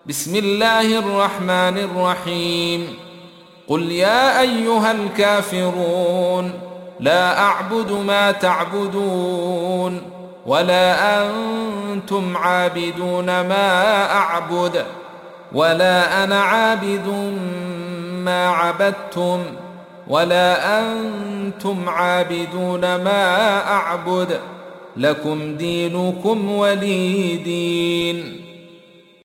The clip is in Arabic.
بسم الله الرحمن الرحيم. قل يا أيها الكافرون لا أعبد ما تعبدون ولا أنتم عابدون ما أعبد ولا أنا عابد ما عبدتم ولا أنتم عابدون ما أعبد لكم دينكم ولي دين.